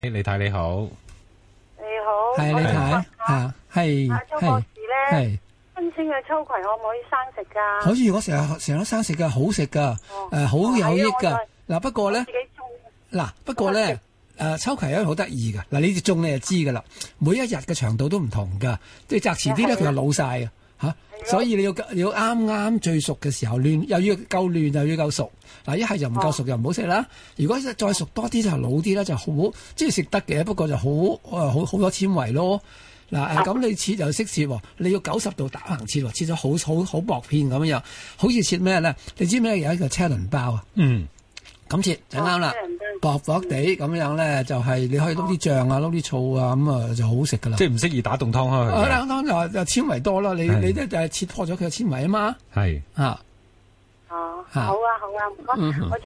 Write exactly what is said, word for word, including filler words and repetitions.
李太你好， 你好， 係李太啊，係阿周博士咧， 係新鮮嘅秋葵可唔可以生食噶？ 可以，我成日成日都生食噶，好食噶，誒好有益噶。嗱不過咧，嗱不過咧，誒秋葵咧好得意噶。嗱你哋種你就知噶啦，每一日嘅長度都唔同噶，即係摘遲啲咧佢就老晒啊嚇。所以你要你要啱啱最熟嘅時候嫩，又要夠嫩又要夠熟。嗱一係就唔夠熟就唔好食啦。如果再熟多啲就老啲啦，就好即係食得嘅，不過就好誒好好多纖維咯。嗱誒咁你切就識切喎，你要九十度打橫切喎，切咗好好好薄片咁樣，好似切咩咧？你知咩有一個車輪包啊？ 嗯， 咁切就啱啦，薄薄地咁樣咧，就係你可以撈啲醬啊，撈啲醋啊，咁啊就好食噶啦。 即係唔適宜打凍湯開佢。 打凍湯就就纖維多啦，你你咧就係切破咗佢嘅纖維啊嘛。 係啊。 哦，好啊好啊，唔該，我